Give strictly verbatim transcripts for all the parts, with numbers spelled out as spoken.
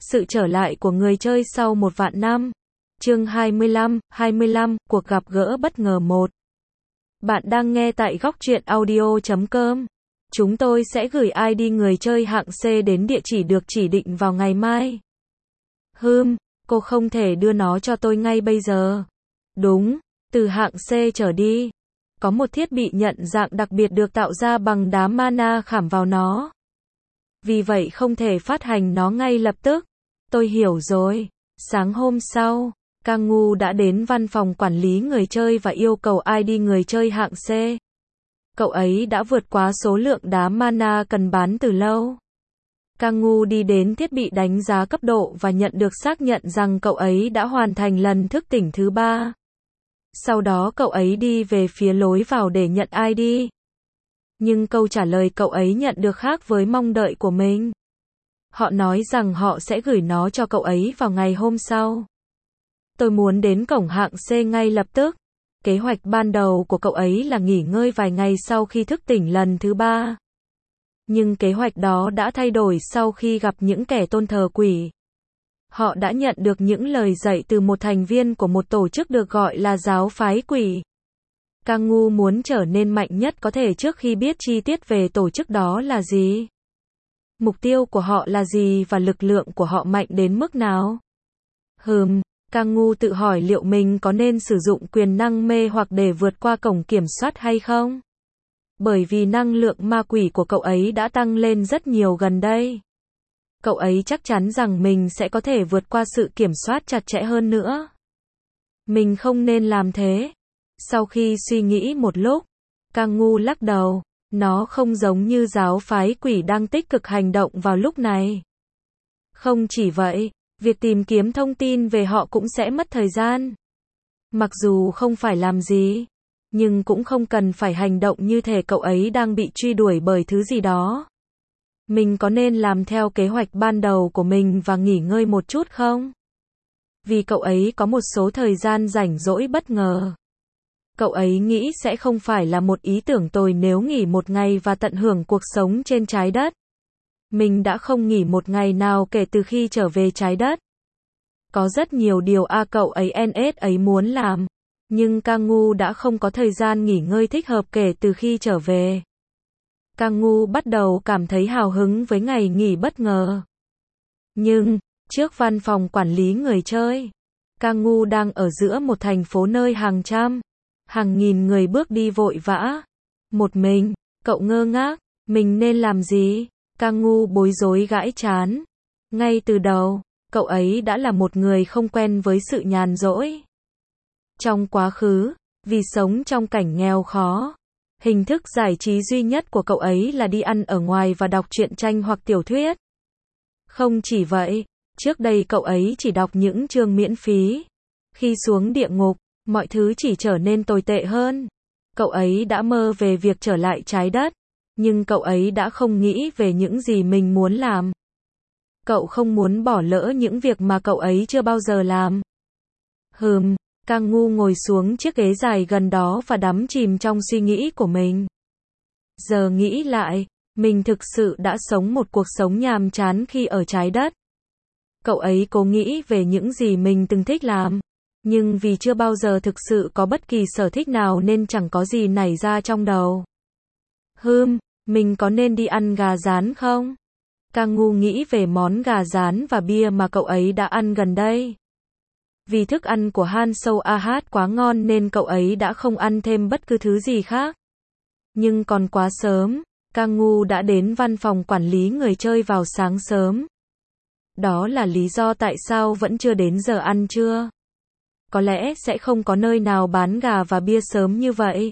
Sự trở lại của người chơi sau một vạn năm. Chương hai mươi lăm, hai mươi lăm, cuộc gặp gỡ bất ngờ một. Bạn đang nghe tại góc truyện audio chấm com. Chúng tôi sẽ gửi i đê người chơi hạng C đến địa chỉ được chỉ định vào ngày mai. Hừm, cô không thể đưa nó cho tôi ngay bây giờ. Đúng, từ hạng C trở đi. Có một thiết bị nhận dạng đặc biệt được tạo ra bằng đá mana khảm vào nó. Vì vậy không thể phát hành nó ngay lập tức. Tôi hiểu rồi. Sáng hôm sau, Kang Ngu đã đến văn phòng quản lý người chơi và yêu cầu i đê người chơi hạng C. Cậu ấy đã vượt quá số lượng đá mana cần bán từ lâu. Kang Ngu đi đến thiết bị đánh giá cấp độ và nhận được xác nhận rằng cậu ấy đã hoàn thành lần thức tỉnh thứ ba. Sau đó cậu ấy đi về phía lối vào để nhận i đê. Nhưng câu trả lời cậu ấy nhận được khác với mong đợi của mình. Họ nói rằng họ sẽ gửi nó cho cậu ấy vào ngày hôm sau. Tôi muốn đến cổng hạng C ngay lập tức. Kế hoạch ban đầu của cậu ấy là nghỉ ngơi vài ngày sau khi thức tỉnh lần thứ ba. Nhưng kế hoạch đó đã thay đổi sau khi gặp những kẻ tôn thờ quỷ. Họ đã nhận được những lời dạy từ một thành viên của một tổ chức được gọi là giáo phái quỷ. Kang Ngu muốn trở nên mạnh nhất có thể trước khi biết chi tiết về tổ chức đó là gì. Mục tiêu của họ là gì và lực lượng của họ mạnh đến mức nào? Hừm, Kang Ngu tự hỏi liệu mình có nên sử dụng quyền năng mê hoặc để vượt qua cổng kiểm soát hay không? Bởi vì năng lượng ma quỷ của cậu ấy đã tăng lên rất nhiều gần đây. Cậu ấy chắc chắn rằng mình sẽ có thể vượt qua sự kiểm soát chặt chẽ hơn nữa. Mình không nên làm thế. Sau khi suy nghĩ một lúc, Kang Ngu lắc đầu. Nó không giống như giáo phái quỷ đang tích cực hành động vào lúc này. Không chỉ vậy, việc tìm kiếm thông tin về họ cũng sẽ mất thời gian. Mặc dù không phải làm gì, nhưng cũng không cần phải hành động như thể cậu ấy đang bị truy đuổi bởi thứ gì đó. Mình có nên làm theo kế hoạch ban đầu của mình và nghỉ ngơi một chút không? Vì cậu ấy có một số thời gian rảnh rỗi bất ngờ. Cậu ấy nghĩ sẽ không phải là một ý tưởng tồi nếu nghỉ một ngày và tận hưởng cuộc sống trên trái đất. Mình đã không nghỉ một ngày nào kể từ khi trở về trái đất. Có rất nhiều điều a cậu ấy en ét ấy muốn làm, nhưng Kang Ngu đã không có thời gian nghỉ ngơi thích hợp kể từ khi trở về. Kang Ngu bắt đầu cảm thấy hào hứng với ngày nghỉ bất ngờ. Nhưng, trước văn phòng quản lý người chơi, Kang Ngu đang ở giữa một thành phố nơi hàng trăm, hàng nghìn người bước đi vội vã. Một mình, cậu ngơ ngác, mình nên làm gì? Kang Ngu bối rối gãi trán. Ngay từ đầu, cậu ấy đã là một người không quen với sự nhàn rỗi. Trong quá khứ, vì sống trong cảnh nghèo khó, hình thức giải trí duy nhất của cậu ấy là đi ăn ở ngoài và đọc truyện tranh hoặc tiểu thuyết. Không chỉ vậy, trước đây cậu ấy chỉ đọc những chương miễn phí. Khi xuống địa ngục, mọi thứ chỉ trở nên tồi tệ hơn. Cậu ấy đã mơ về việc trở lại trái đất, nhưng cậu ấy đã không nghĩ về những gì mình muốn làm. Cậu không muốn bỏ lỡ những việc mà cậu ấy chưa bao giờ làm. Hừm, Kang Ngu ngồi xuống chiếc ghế dài gần đó và đắm chìm trong suy nghĩ của mình. Giờ nghĩ lại, mình thực sự đã sống một cuộc sống nhàm chán khi ở trái đất. Cậu ấy cố nghĩ về những gì mình từng thích làm. Nhưng vì chưa bao giờ thực sự có bất kỳ sở thích nào nên chẳng có gì nảy ra trong đầu. Hừm, mình có nên đi ăn gà rán không? Kang Ngu nghĩ về món gà rán và bia mà cậu ấy đã ăn gần đây. Vì thức ăn của Han Sâu A Hát quá ngon nên cậu ấy đã không ăn thêm bất cứ thứ gì khác. Nhưng còn quá sớm, Kang Ngu đã đến văn phòng quản lý người chơi vào sáng sớm. Đó là lý do tại sao vẫn chưa đến giờ ăn trưa. Có lẽ sẽ không có nơi nào bán gà và bia sớm như vậy.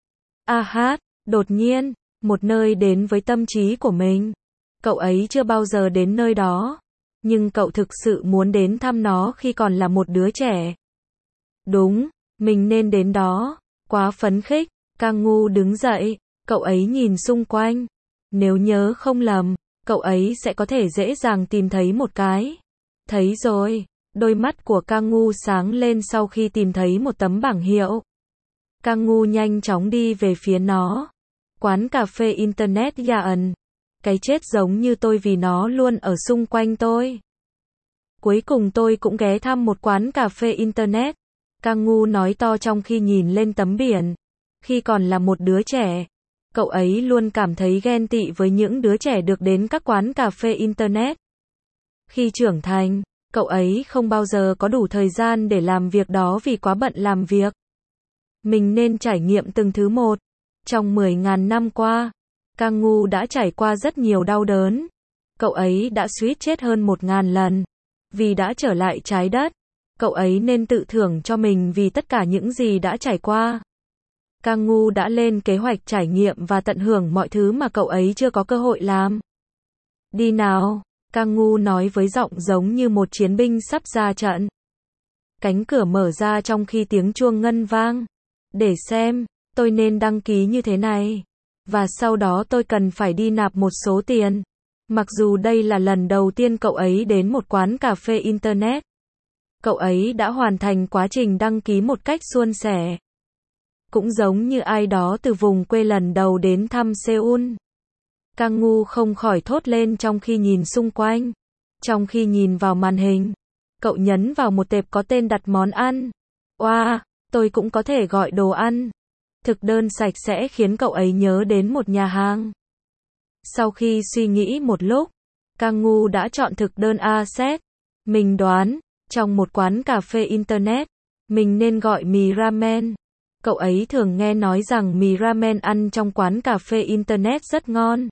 A Hát, đột nhiên, một nơi đến với tâm trí của mình. Cậu ấy chưa bao giờ đến nơi đó, nhưng cậu thực sự muốn đến thăm nó khi còn là một đứa trẻ. Đúng, mình nên đến đó. Quá phấn khích, Kang Ngu đứng dậy, cậu ấy nhìn xung quanh. Nếu nhớ không lầm, cậu ấy sẽ có thể dễ dàng tìm thấy một cái. Thấy rồi. Đôi mắt của Kang Ngu sáng lên sau khi tìm thấy một tấm bảng hiệu. Kang Ngu nhanh chóng đi về phía nó. Quán cà phê Internet Yaen. Cái chết giống như tôi vì nó luôn ở xung quanh tôi. Cuối cùng tôi cũng ghé thăm một quán cà phê internet. Kang Woo nói to trong khi nhìn lên tấm biển. Khi còn là một đứa trẻ, cậu ấy luôn cảm thấy ghen tị với những đứa trẻ được đến các quán cà phê internet. Khi trưởng thành, cậu ấy không bao giờ có đủ thời gian để làm việc đó vì quá bận làm việc. Mình nên trải nghiệm từng thứ một. Trong mười nghìn năm qua, Kang Woo đã trải qua rất nhiều đau đớn. Cậu ấy đã suýt chết hơn một ngàn lần. Vì đã trở lại trái đất, cậu ấy nên tự thưởng cho mình vì tất cả những gì đã trải qua. Kang Woo đã lên kế hoạch trải nghiệm và tận hưởng mọi thứ mà cậu ấy chưa có cơ hội làm. Đi nào, Kang Woo nói với giọng giống như một chiến binh sắp ra trận. Cánh cửa mở ra trong khi tiếng chuông ngân vang. Để xem, tôi nên đăng ký như thế này. Và sau đó tôi cần phải đi nạp một số tiền. Mặc dù đây là lần đầu tiên cậu ấy đến một quán cà phê internet, cậu ấy đã hoàn thành quá trình đăng ký một cách suôn sẻ. Cũng giống như ai đó từ vùng quê lần đầu đến thăm Seoul. Kang Woo không khỏi thốt lên trong khi nhìn xung quanh. Trong khi nhìn vào màn hình, cậu nhấn vào một tệp có tên đặt món ăn. Oa, wow, tôi cũng có thể gọi đồ ăn. Thực đơn sạch sẽ khiến cậu ấy nhớ đến một nhà hàng. Sau khi suy nghĩ một lúc, Kang Woo đã chọn thực đơn A set. Mình đoán, trong một quán cà phê internet, mình nên gọi mì ramen. Cậu ấy thường nghe nói rằng mì ramen ăn trong quán cà phê internet rất ngon.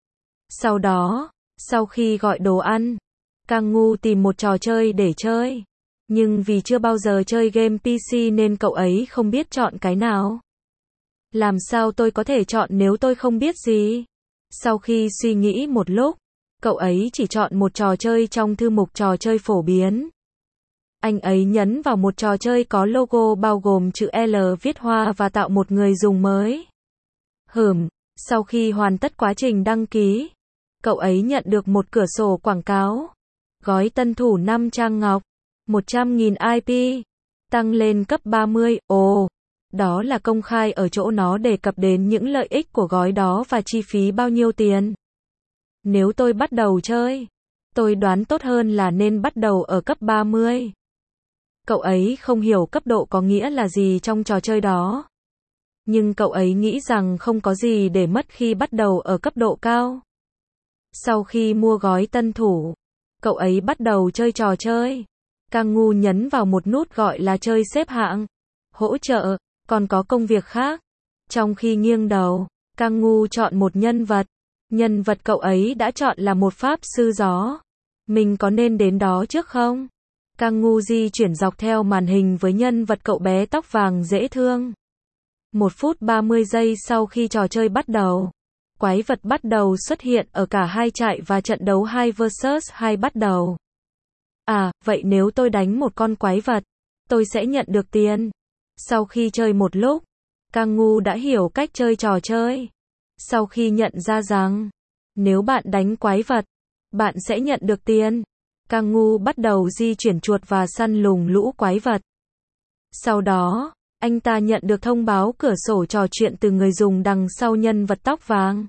Sau đó, sau khi gọi đồ ăn, Kang Woo tìm một trò chơi để chơi. Nhưng vì chưa bao giờ chơi game pê xê nên cậu ấy không biết chọn cái nào. Làm sao tôi có thể chọn nếu tôi không biết gì? Sau khi suy nghĩ một lúc, cậu ấy chỉ chọn một trò chơi trong thư mục trò chơi phổ biến. Anh ấy nhấn vào một trò chơi có logo bao gồm chữ L viết hoa và tạo một người dùng mới. Hửm, sau khi hoàn tất quá trình đăng ký, cậu ấy nhận được một cửa sổ quảng cáo. Gói tân thủ năm trang ngọc, một trăm nghìn i pê, tăng lên cấp ba mươi, ồ, đó là công khai ở chỗ nó đề cập đến những lợi ích của gói đó và chi phí bao nhiêu tiền. Nếu tôi bắt đầu chơi, tôi đoán tốt hơn là nên bắt đầu ở cấp ba mươi. Cậu ấy không hiểu cấp độ có nghĩa là gì trong trò chơi đó. Nhưng cậu ấy nghĩ rằng không có gì để mất khi bắt đầu ở cấp độ cao. Sau khi mua gói tân thủ, cậu ấy bắt đầu chơi trò chơi. Kang Woo nhấn vào một nút gọi là chơi xếp hạng, hỗ trợ, còn có công việc khác. Trong khi nghiêng đầu, Kang Woo chọn một nhân vật. Nhân vật cậu ấy đã chọn là một pháp sư gió. Mình có nên đến đó trước không? Kang Woo di chuyển dọc theo màn hình với nhân vật cậu bé tóc vàng dễ thương. Một phút ba mươi giây sau khi trò chơi bắt đầu, quái vật bắt đầu xuất hiện ở cả hai trại và trận đấu hai versus hai bắt đầu. À, vậy nếu tôi đánh một con quái vật, tôi sẽ nhận được tiền. Sau khi chơi một lúc, Kang Woo đã hiểu cách chơi trò chơi. Sau khi nhận ra rằng, nếu bạn đánh quái vật, bạn sẽ nhận được tiền, Kang Woo bắt đầu di chuyển chuột và săn lùng lũ quái vật. Sau đó, anh ta nhận được thông báo cửa sổ trò chuyện từ người dùng đằng sau nhân vật tóc vàng.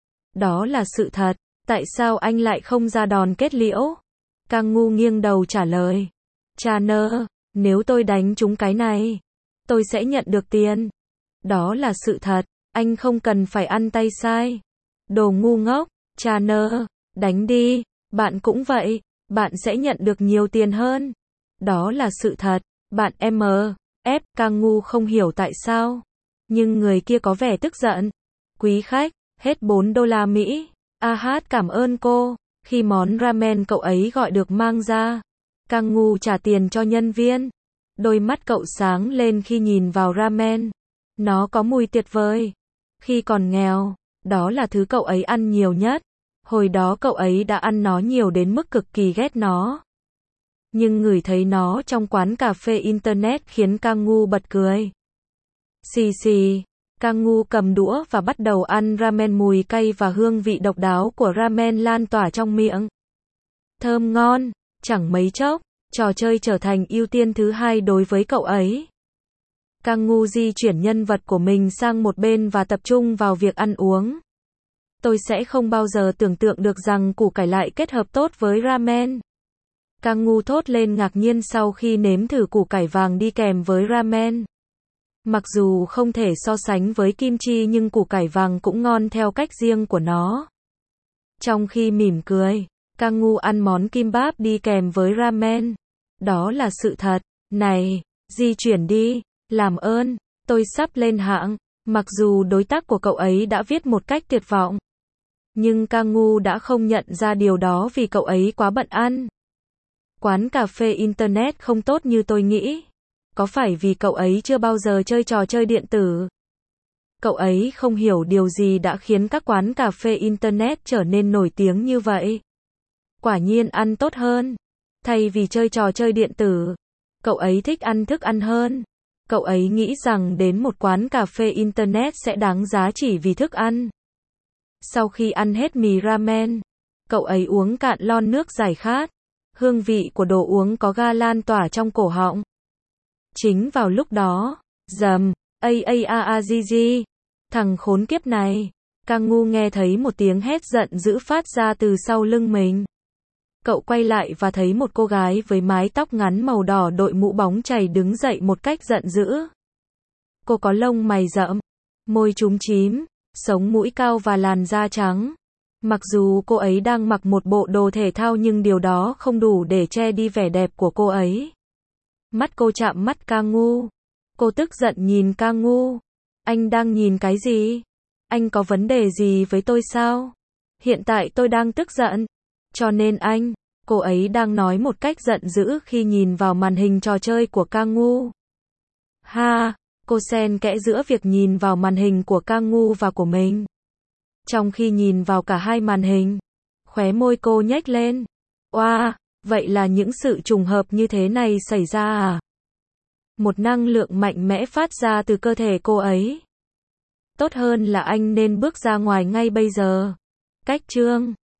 Đó là sự thật, tại sao anh lại không ra đòn kết liễu? Kang Woo nghiêng đầu trả lời. Cha nơ, nếu tôi đánh trúng cái này, tôi sẽ nhận được tiền. Đó là sự thật, anh không cần phải ăn tay sai. Đồ ngu ngốc, cha nơ, đánh đi, bạn cũng vậy, bạn sẽ nhận được nhiều tiền hơn. Đó là sự thật, bạn em ép, Kang Woo không hiểu tại sao. Nhưng người kia có vẻ tức giận. Quý khách, hết bốn đô la Mỹ. A hát cảm ơn cô. Khi món ramen cậu ấy gọi được mang ra, Kang Woo trả tiền cho nhân viên. Đôi mắt cậu sáng lên khi nhìn vào ramen. Nó có mùi tuyệt vời. Khi còn nghèo, đó là thứ cậu ấy ăn nhiều nhất. Hồi đó cậu ấy đã ăn nó nhiều đến mức cực kỳ ghét nó. Nhưng ngửi thấy nó trong quán cà phê internet khiến Kang Woo bật cười. Xì xì, Kang Woo cầm đũa và bắt đầu ăn ramen, mùi cay và hương vị độc đáo của ramen lan tỏa trong miệng. Thơm ngon, chẳng mấy chốc, trò chơi trở thành ưu tiên thứ hai đối với cậu ấy. Kang Woo di chuyển nhân vật của mình sang một bên và tập trung vào việc ăn uống. Tôi sẽ không bao giờ tưởng tượng được rằng củ cải lại kết hợp tốt với ramen. Kang Ngu thốt lên ngạc nhiên sau khi nếm thử củ cải vàng đi kèm với ramen. Mặc dù không thể so sánh với kim chi nhưng củ cải vàng cũng ngon theo cách riêng của nó. Trong khi mỉm cười, Kang Ngu ăn món kimbap đi kèm với ramen. Đó là sự thật. Này, di chuyển đi, làm ơn, tôi sắp lên hạng. Mặc dù đối tác của cậu ấy đã viết một cách tuyệt vọng. Nhưng Kang Ngu đã không nhận ra điều đó vì cậu ấy quá bận ăn. Quán cà phê Internet không tốt như tôi nghĩ. Có phải vì cậu ấy chưa bao giờ chơi trò chơi điện tử? Cậu ấy không hiểu điều gì đã khiến các quán cà phê Internet trở nên nổi tiếng như vậy. Quả nhiên ăn tốt hơn. Thay vì chơi trò chơi điện tử, cậu ấy thích ăn thức ăn hơn. Cậu ấy nghĩ rằng đến một quán cà phê Internet sẽ đáng giá chỉ vì thức ăn. Sau khi ăn hết mì ramen, cậu ấy uống cạn lon nước giải khát. Hương vị của đồ uống có ga lan tỏa trong cổ họng. Chính vào lúc đó, rầm, a a a a g g, thằng khốn kiếp này. Kang Ngu nghe thấy một tiếng hét giận dữ phát ra từ sau lưng mình. Cậu quay lại và thấy một cô gái với mái tóc ngắn màu đỏ đội mũ bóng chày đứng dậy một cách giận dữ. Cô có lông mày rậm, môi chúm chím, sống mũi cao và làn da trắng. Mặc dù cô ấy đang mặc một bộ đồ thể thao nhưng điều đó không đủ để che đi vẻ đẹp của cô ấy. Mắt cô chạm mắt Kang Ngu. Cô tức giận nhìn Kang Ngu. Anh đang nhìn cái gì? Anh có vấn đề gì với tôi sao? Hiện tại tôi đang tức giận. Cho nên anh, cô ấy đang nói một cách giận dữ khi nhìn vào màn hình trò chơi của Kang Ngu. Ha, cô xen kẽ giữa việc nhìn vào màn hình của Kang Ngu và của mình. Trong khi nhìn vào cả hai màn hình, khóe môi cô nhếch lên. Oa, vậy là những sự trùng hợp như thế này xảy ra à? Một năng lượng mạnh mẽ phát ra từ cơ thể cô ấy. Tốt hơn là anh nên bước ra ngoài ngay bây giờ. Cách chương